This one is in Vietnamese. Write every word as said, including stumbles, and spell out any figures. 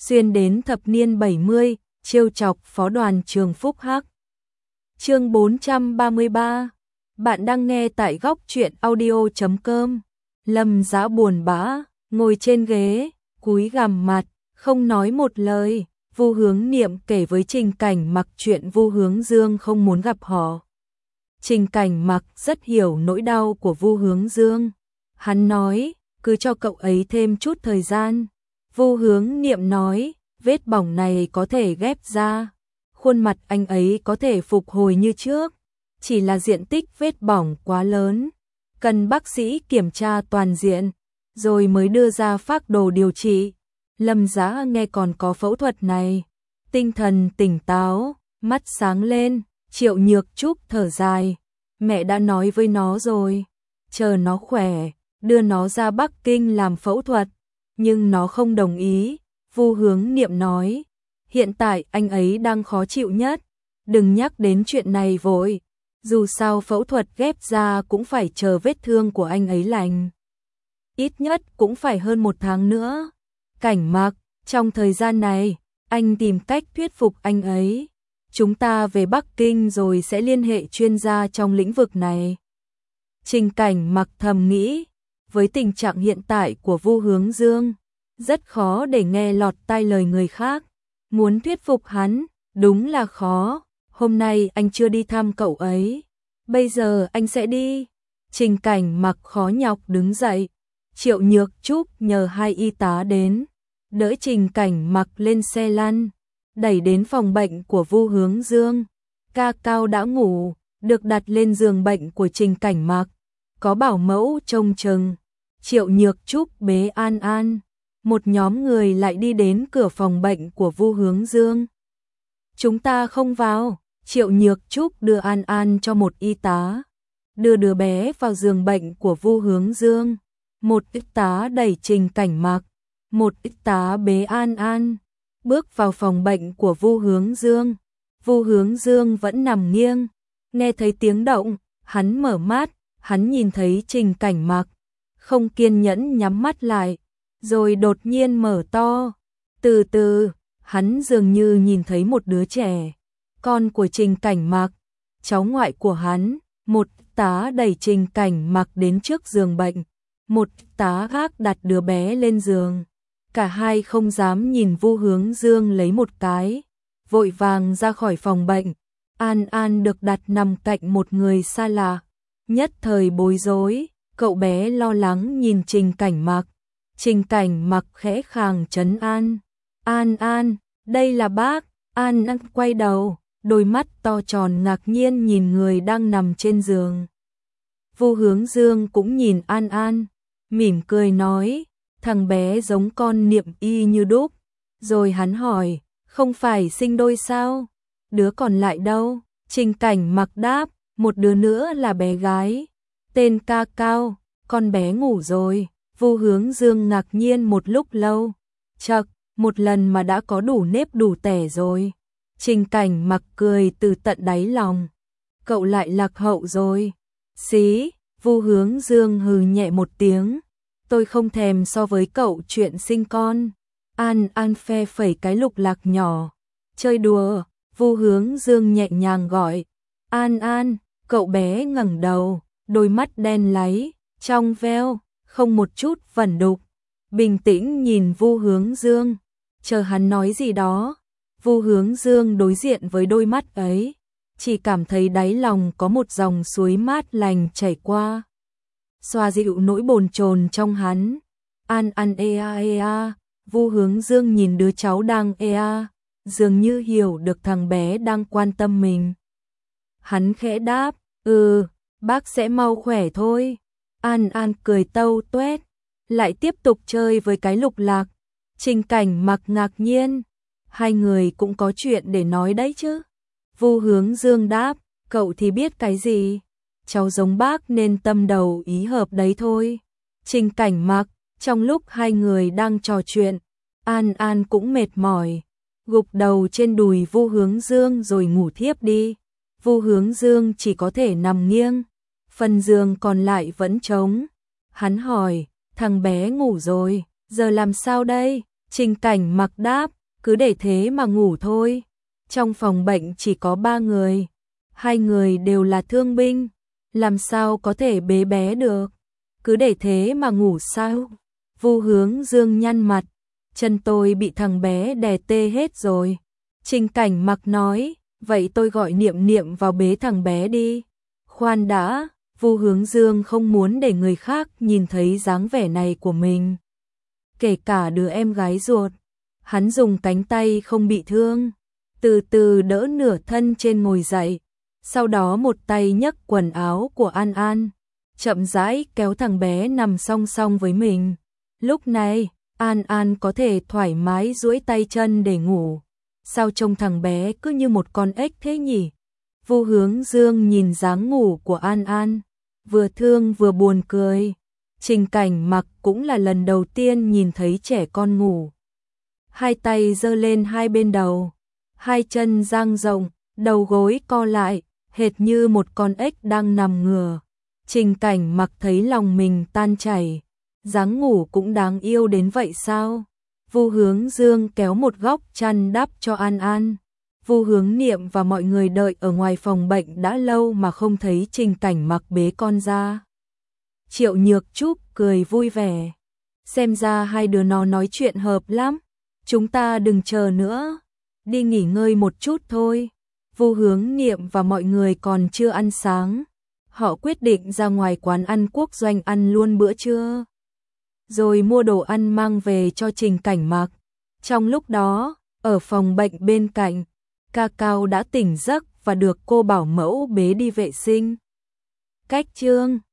xuyên đến thập niên bảy mươi, trêu chọc phó đoàn trường Phúc Hắc. Chương bốn trăm ba mươi ba. Bạn đang nghe tại góc truyện audio chấm com. Lâm Dã buồn bã, ngồi trên ghế, cúi gằm mặt, không nói một lời. Vu Hướng Niệm kể với Trình Cảnh Mặc chuyện Vu Hướng Dương không muốn gặp họ. Trình Cảnh Mặc rất hiểu nỗi đau của Vu Hướng Dương. Hắn nói, cứ cho cậu ấy thêm chút thời gian. Vu Hướng Niệm nói, vết bỏng này có thể ghép ra. Khuôn mặt anh ấy có thể phục hồi như trước. Chỉ là diện tích vết bỏng quá lớn. Cần bác sĩ kiểm tra toàn diện, rồi mới đưa ra phác đồ điều trị. Lâm Dã nghe còn có phẫu thuật này. Tinh thần tỉnh táo, mắt sáng lên. Triệu Nhược Trúc thở dài. Mẹ đã nói với nó rồi. Chờ nó khỏe, đưa nó ra Bắc Kinh làm phẫu thuật. Nhưng nó không đồng ý. Vu Hướng Niệm nói, hiện tại anh ấy đang khó chịu nhất. Đừng nhắc đến chuyện này vội. Dù sao phẫu thuật ghép ra cũng phải chờ vết thương của anh ấy lành. Ít nhất cũng phải hơn một tháng nữa. Cảnh Mặc, trong thời gian này, anh tìm cách thuyết phục anh ấy. Chúng ta về Bắc Kinh rồi sẽ liên hệ chuyên gia trong lĩnh vực này. Trình Cảnh Mặc thầm nghĩ, với tình trạng hiện tại của Vu Hướng Dương, rất khó để nghe lọt tai lời người khác. Muốn thuyết phục hắn, đúng là khó. Hôm nay anh chưa đi thăm cậu ấy. Bây giờ anh sẽ đi. Trình Cảnh Mặc khó nhọc đứng dậy. Triệu Nhược Trúc nhờ hai y tá đến, đỡ Trình Cảnh Mặc lên xe lăn, đẩy đến phòng bệnh của Vu Hướng Dương. Ca Cao đã ngủ, được đặt lên giường bệnh của Trình Cảnh Mặc. Có bảo mẫu trông chừng. Triệu Nhược Trúc bế An An. Một nhóm người lại đi đến cửa phòng bệnh của Vu Hướng Dương. Chúng ta không vào. Triệu Nhược Trúc đưa An An cho một y tá. Đưa đứa bé vào giường bệnh của Vu Hướng Dương. Một y tá đẩy Trình Cảnh Mặc. Một y tá bế An An. Bước vào phòng bệnh của Vu Hướng Dương. Vu Hướng Dương vẫn nằm nghiêng. Nghe thấy tiếng động, hắn mở mắt. Hắn nhìn thấy Trình Cảnh Mặc. Không kiên nhẫn nhắm mắt lại. Rồi đột nhiên mở to. Từ từ, hắn dường như nhìn thấy một đứa trẻ. Con của Trình Cảnh Mặc, cháu ngoại của hắn. Một tá đẩy Trình Cảnh Mặc đến trước giường bệnh. Một tá khác đặt đứa bé lên giường. Cả hai không dám nhìn Vu Hướng Dương lấy một cái. Vội vàng ra khỏi phòng bệnh. An An được đặt nằm cạnh một người xa lạ. Nhất thời bối rối, cậu bé lo lắng nhìn Trình Cảnh Mặc. Trình Cảnh Mặc khẽ khàng trấn an. An An, đây là bác. An An quay đầu, đôi mắt to tròn ngạc nhiên nhìn người đang nằm trên giường. Vu Hướng Dương cũng nhìn An An, mỉm cười nói, thằng bé giống con Niệm y như đúc. Rồi hắn hỏi, không phải sinh đôi sao? Đứa còn lại đâu? Trình Cảnh Mặc đáp, một đứa nữa là bé gái, tên Ca Cao, con bé ngủ rồi. Vu Hướng Dương ngạc nhiên một lúc lâu. Chậc, một lần mà đã có đủ nếp đủ tẻ rồi. Trình Cảnh Mặc cười từ tận đáy lòng. Cậu lại lạc hậu rồi. Xí, Vu Hướng Dương hừ nhẹ một tiếng. Tôi không thèm so với cậu chuyện sinh con. An An phe phẩy cái lục lạc nhỏ. Chơi đùa, Vu Hướng Dương nhẹ nhàng gọi. An An, cậu bé ngẩng đầu, đôi mắt đen láy, trong veo, không một chút vẩn đục. Bình tĩnh nhìn Vu Hướng Dương, chờ hắn nói gì đó. Vu Hướng Dương đối diện với đôi mắt ấy, chỉ cảm thấy đáy lòng có một dòng suối mát lành chảy qua, xoa dịu nỗi bồn chồn trong hắn. An An ea ea, Vu Hướng Dương nhìn đứa cháu đang ea, dường như hiểu được thằng bé đang quan tâm mình. Hắn khẽ đáp, ừ, bác sẽ mau khỏe thôi. An An cười tâu tuét, lại tiếp tục chơi với cái lục lạc. Trình Cảnh Mặc ngạc nhiên, hai người cũng có chuyện để nói đấy chứ. Vu Hướng Dương đáp, cậu thì biết cái gì, cháu giống bác nên tâm đầu ý hợp đấy thôi. Trình Cảnh Mặc, trong lúc hai người đang trò chuyện, An An cũng mệt mỏi, gục đầu trên đùi Vu Hướng Dương rồi ngủ thiếp đi. Vu Hướng Dương chỉ có thể nằm nghiêng, phần giường còn lại vẫn trống. Hắn hỏi, thằng bé ngủ rồi, giờ làm sao đây? Trình Cảnh Mặc đáp, cứ để thế mà ngủ thôi. Trong phòng bệnh chỉ có ba người, hai người đều là thương binh, làm sao có thể bế bé được, cứ để thế mà ngủ sao? Vu Hướng Dương nhăn mặt, chân tôi bị thằng bé đè tê hết rồi. Trình Cảnh Mặc nói, vậy tôi gọi Niệm Niệm vào bế thằng bé đi. Khoan đã, Vu Hướng Dương không muốn để người khác nhìn thấy dáng vẻ này của mình, kể cả đứa em gái ruột. Hắn dùng cánh tay không bị thương, từ từ đỡ nửa thân trên ngồi dậy, sau đó một tay nhấc quần áo của An An, chậm rãi kéo thằng bé nằm song song với mình. Lúc này, An An có thể thoải mái duỗi tay chân để ngủ. Sao trông thằng bé cứ như một con ếch thế nhỉ? Vu Hướng Dương nhìn dáng ngủ của An An, vừa thương vừa buồn cười. Trình Cảnh Mặc cũng là lần đầu tiên nhìn thấy trẻ con ngủ. Hai tay giơ lên hai bên đầu, hai chân dang rộng, đầu gối co lại, hệt như một con ếch đang nằm ngửa. Trình Cảnh Mặc thấy lòng mình tan chảy, dáng ngủ cũng đáng yêu đến vậy sao? Vu Hướng Dương kéo một góc chăn đắp cho An An. Vu Hướng Niệm và mọi người đợi ở ngoài phòng bệnh đã lâu mà không thấy Trình Cảnh Mặc bế con ra. Triệu Nhược Trúc cười vui vẻ, xem ra hai đứa nó nói chuyện hợp lắm, chúng ta đừng chờ nữa, đi nghỉ ngơi một chút thôi. Vu Hướng Niệm và mọi người còn chưa ăn sáng, họ quyết định ra ngoài quán ăn Quốc Doanh ăn luôn bữa trưa, rồi mua đồ ăn mang về cho Trình Cảnh Mặc. Trong lúc đó, ở phòng bệnh bên cạnh, Ca Cao đã tỉnh giấc và được cô bảo mẫu bế đi vệ sinh. Cách chương